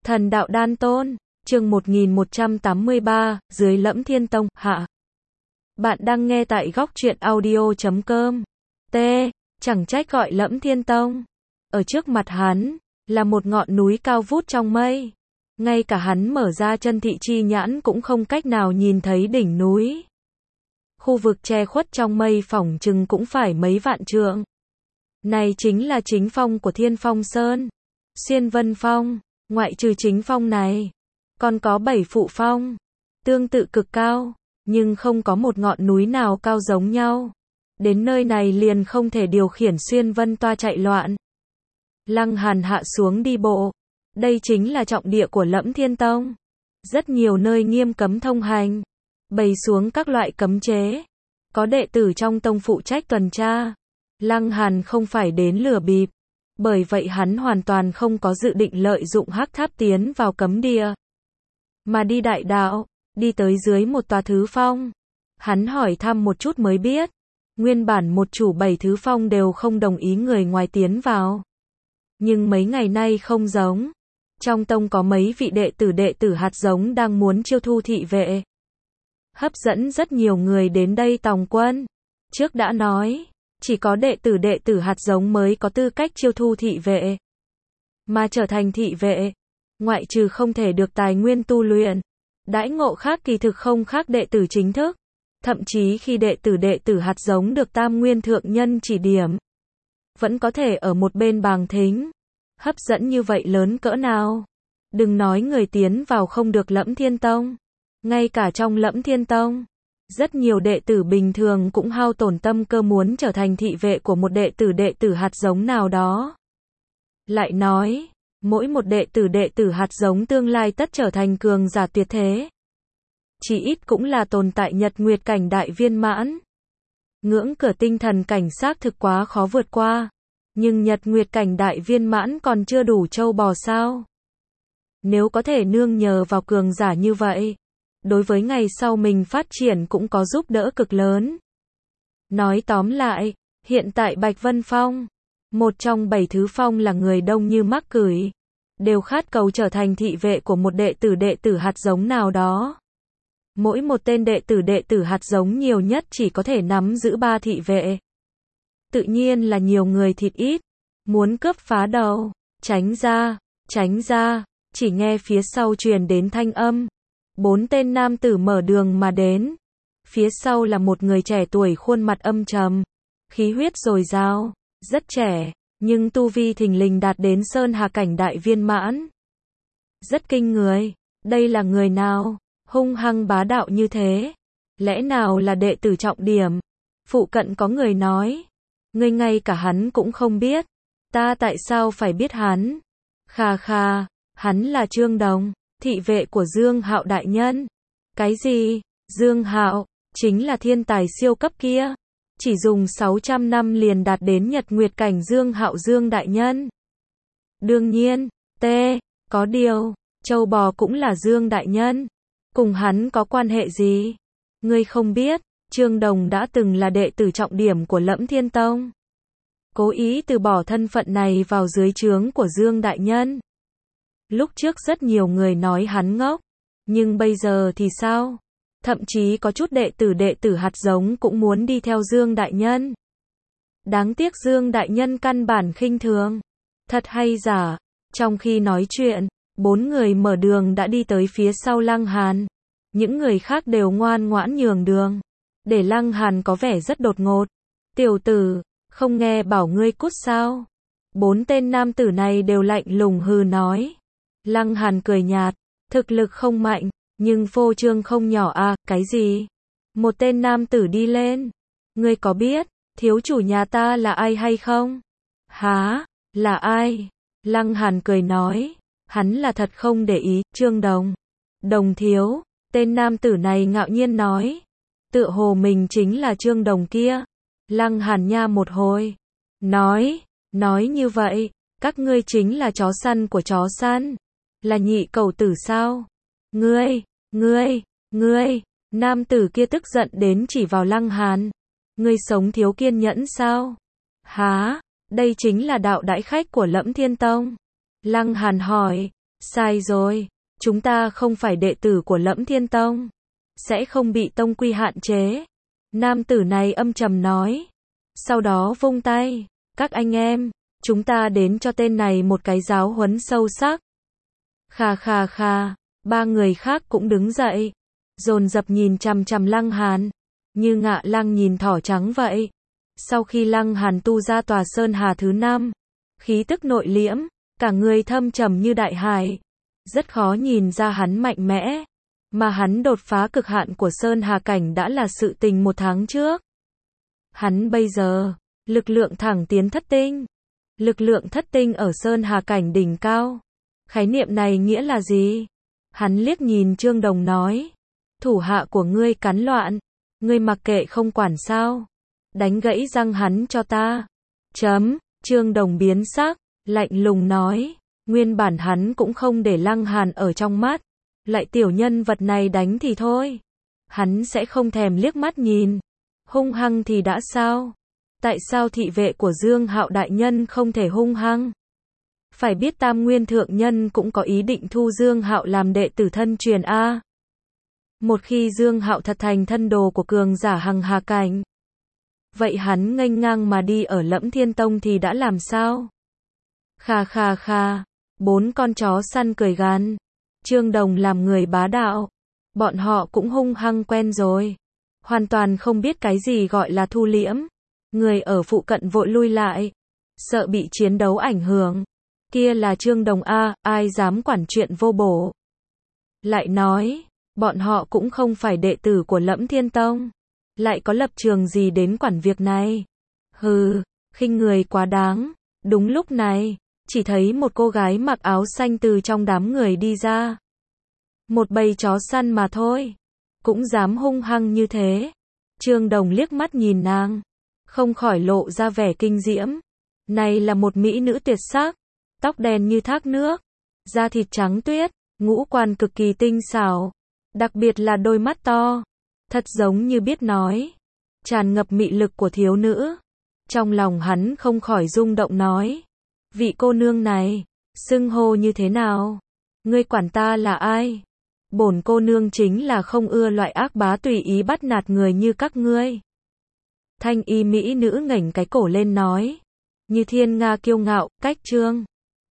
Thần đạo đan tôn, chương 1183, dưới Lẫm Thiên Tông, hạ. Bạn đang nghe tại góc truyện audio.com. T. Chẳng trách gọi Lẫm Thiên Tông. Ở trước mặt hắn, là một ngọn núi cao vút trong mây. Ngay cả hắn mở ra chân thị chi nhãn cũng không cách nào nhìn thấy đỉnh núi. Khu vực che khuất trong mây phỏng chừng cũng phải mấy vạn trượng. Này chính là chính phong của Thiên Phong Sơn. Xuyên Vân Phong, ngoại trừ chính phong này, còn có 7 phụ phong, tương tự cực cao, nhưng không có một ngọn núi nào cao giống nhau. Đến nơi này liền không thể điều khiển Xuyên Vân toa chạy loạn. Lăng Hàn hạ xuống đi bộ. Đây chính là trọng địa của Lẫm Thiên Tông. Rất nhiều nơi nghiêm cấm thông hành, bày xuống các loại cấm chế. Có đệ tử trong tông phụ trách tuần tra. Lăng Hàn không phải đến lừa bịp, bởi vậy hắn hoàn toàn không có dự định lợi dụng hắc tháp tiến vào cấm địa, mà đi đại đạo, đi tới dưới một tòa thứ phong. Hắn hỏi thăm một chút mới biết, nguyên bản một chủ 7 thứ phong đều không đồng ý người ngoài tiến vào. Nhưng mấy ngày nay không giống. Trong tông có mấy vị đệ tử hạt giống đang muốn chiêu thu thị vệ, hấp dẫn rất nhiều người đến đây tòng quân. Trước đã nói, chỉ có đệ tử hạt giống mới có tư cách chiêu thu thị vệ. Mà trở thành thị vệ, ngoại trừ không thể được tài nguyên tu luyện, đãi ngộ khác kỳ thực không khác đệ tử chính thức. Thậm chí khi đệ tử hạt giống được tam nguyên thượng nhân chỉ điểm, vẫn có thể ở một bên bàng thính. Hấp dẫn như vậy lớn cỡ nào. Đừng nói người tiến vào không được Lẫm Thiên Tông. Ngay cả trong Lẫm Thiên Tông, rất nhiều đệ tử bình thường cũng hao tổn tâm cơ muốn trở thành thị vệ của một đệ tử hạt giống nào đó. Lại nói, mỗi một đệ tử hạt giống tương lai tất trở thành cường giả tuyệt thế. Chỉ ít cũng là tồn tại nhật nguyệt cảnh đại viên mãn. Ngưỡng cửa tinh thần cảnh xác thực quá khó vượt qua. Nhưng nhật nguyệt cảnh đại viên mãn còn chưa đủ trâu bò sao? Nếu có thể nương nhờ vào cường giả như vậy, đối với ngày sau mình phát triển cũng có giúp đỡ cực lớn. Nói tóm lại, hiện tại Bạch Vân Phong, một trong 7 thứ phong là người đông như mắc cửi, đều khát cầu trở thành thị vệ của một đệ tử hạt giống nào đó. Mỗi một tên đệ tử hạt giống nhiều nhất chỉ có thể nắm giữ 3 thị vệ. Tự nhiên là nhiều người thịt ít, muốn cướp phá đầu, tránh ra, chỉ nghe phía sau truyền đến thanh âm. 4 tên nam tử mở đường mà đến. Phía sau là một người trẻ tuổi khuôn mặt âm trầm, khí huyết dồi dào, rất trẻ, nhưng tu vi thình lình đạt đến sơn hà cảnh đại viên mãn. Rất kinh người, đây là người nào, hung hăng bá đạo như thế? Lẽ nào là đệ tử trọng điểm? Phụ cận có người nói, ngươi ngay cả hắn cũng không biết. Ta tại sao phải biết hắn? Khà khà, hắn là Trương Đồng, thị vệ của Dương Hạo đại nhân. Cái gì? Dương Hạo, chính là thiên tài siêu cấp kia. Chỉ dùng 600 năm liền đạt đến nhật nguyệt cảnh Dương Hạo Dương đại nhân. Đương nhiên, có điều, châu bò cũng là Dương đại nhân. Cùng hắn có quan hệ gì? Ngươi không biết, Trương Đồng đã từng là đệ tử trọng điểm của Lẫm Thiên Tông. Cố ý từ bỏ thân phận này vào dưới trướng của Dương đại nhân. Lúc trước rất nhiều người nói hắn ngốc, nhưng bây giờ thì sao? Thậm chí có chút đệ tử hạt giống cũng muốn đi theo Dương đại nhân. Đáng tiếc Dương đại nhân căn bản khinh thường. Thật hay giả? Trong khi nói chuyện, 4 người mở đường đã đi tới phía sau Lăng Hàn. Những người khác đều ngoan ngoãn nhường đường, để Lăng Hàn có vẻ rất đột ngột. Tiểu tử, không nghe bảo ngươi cút sao? 4 tên nam tử này đều lạnh lùng hừ nói. Lăng Hàn cười nhạt, thực lực không mạnh, nhưng phô trương không nhỏ à, cái gì? Một tên nam tử đi lên. Ngươi có biết, thiếu chủ nhà ta là ai hay không? Hả? Là ai? Lăng Hàn cười nói, hắn là thật không để ý, Trương Đồng. Đồng thiếu, tên nam tử này ngạo nhiên nói. Tựa hồ mình chính là Trương Đồng kia. Lăng Hàn nha một hồi. Nói như vậy, các ngươi chính là chó săn của chó săn. Là nhị cầu tử sao? Ngươi, nam tử kia tức giận đến chỉ vào Lăng Hàn. Ngươi sống thiếu kiên nhẫn sao? Hả? Đây chính là đạo đãi khách của Lẫm Thiên Tông. Lăng Hàn hỏi, Sai rồi, chúng ta không phải đệ tử của Lẫm Thiên Tông, sẽ không bị tông quy hạn chế. Nam tử này âm trầm nói. Sau đó vung tay, các anh em, chúng ta đến cho tên này một cái giáo huấn sâu sắc. Khà khà khà, ba người khác cũng đứng dậy, dồn dập nhìn chằm chằm Lăng Hàn, như ngạ lang nhìn thỏ trắng vậy. Sau khi Lăng Hàn tu ra tòa Sơn Hà thứ 5, khí tức nội liễm, cả người thâm trầm như đại hải, rất khó nhìn ra hắn mạnh mẽ, mà hắn đột phá cực hạn của Sơn Hà cảnh đã là sự tình 1 tháng trước. Hắn bây giờ, lực lượng thẳng tiến thất tinh. Lực lượng thất tinh ở Sơn Hà cảnh đỉnh cao. Khái niệm này nghĩa là gì? Hắn liếc nhìn Trương Đồng nói. Thủ hạ của ngươi cắn loạn. Ngươi mặc kệ không quản sao? Đánh gãy răng hắn cho ta. Trương Đồng biến sắc, lạnh lùng nói. Nguyên bản hắn cũng không để Lăng Hàn ở trong mắt. Lại tiểu nhân vật này đánh thì thôi. Hắn sẽ không thèm liếc mắt nhìn. Hung hăng thì đã sao? Tại sao thị vệ của Dương Hạo đại nhân không thể hung hăng? Phải biết Tam Nguyên thượng nhân cũng có ý định thu Dương Hạo làm đệ tử thân truyền a. Một khi Dương Hạo thật thành thân đồ của cường giả hằng hà cảnh, vậy hắn nghênh ngang mà đi ở Lẫm Thiên Tông thì đã làm sao? Khà khà khà, 4 con chó săn cười gằn. Trương Đồng làm người bá đạo, bọn họ cũng hung hăng quen rồi, hoàn toàn không biết cái gì gọi là thu liễm. Người ở phụ cận vội lui lại, sợ bị chiến đấu ảnh hưởng. Kia là Trương Đồng a, ai dám quản chuyện vô bổ. Lại nói, bọn họ cũng không phải đệ tử của Lẫm Thiên Tông, lại có lập trường gì đến quản việc này. Hừ, khinh người quá đáng. Đúng lúc này, chỉ thấy một cô gái mặc áo xanh từ trong đám người đi ra. Một bầy chó săn mà thôi, cũng dám hung hăng như thế. Trương Đồng liếc mắt nhìn nàng, không khỏi lộ ra vẻ kinh diễm. Này là một mỹ nữ tuyệt sắc, tóc đen như thác nước, da thịt trắng tuyết, ngũ quan cực kỳ tinh xảo, đặc biệt là đôi mắt to, thật giống như biết nói, tràn ngập mị lực của thiếu nữ. Trong lòng hắn không khỏi rung động nói, vị cô nương này, xưng hô như thế nào? Ngươi quản ta là ai? Bổn cô nương chính là không ưa loại ác bá tùy ý bắt nạt người như các ngươi. Thanh y mỹ nữ ngẩng cái cổ lên nói, như thiên nga kiêu ngạo, cách Trương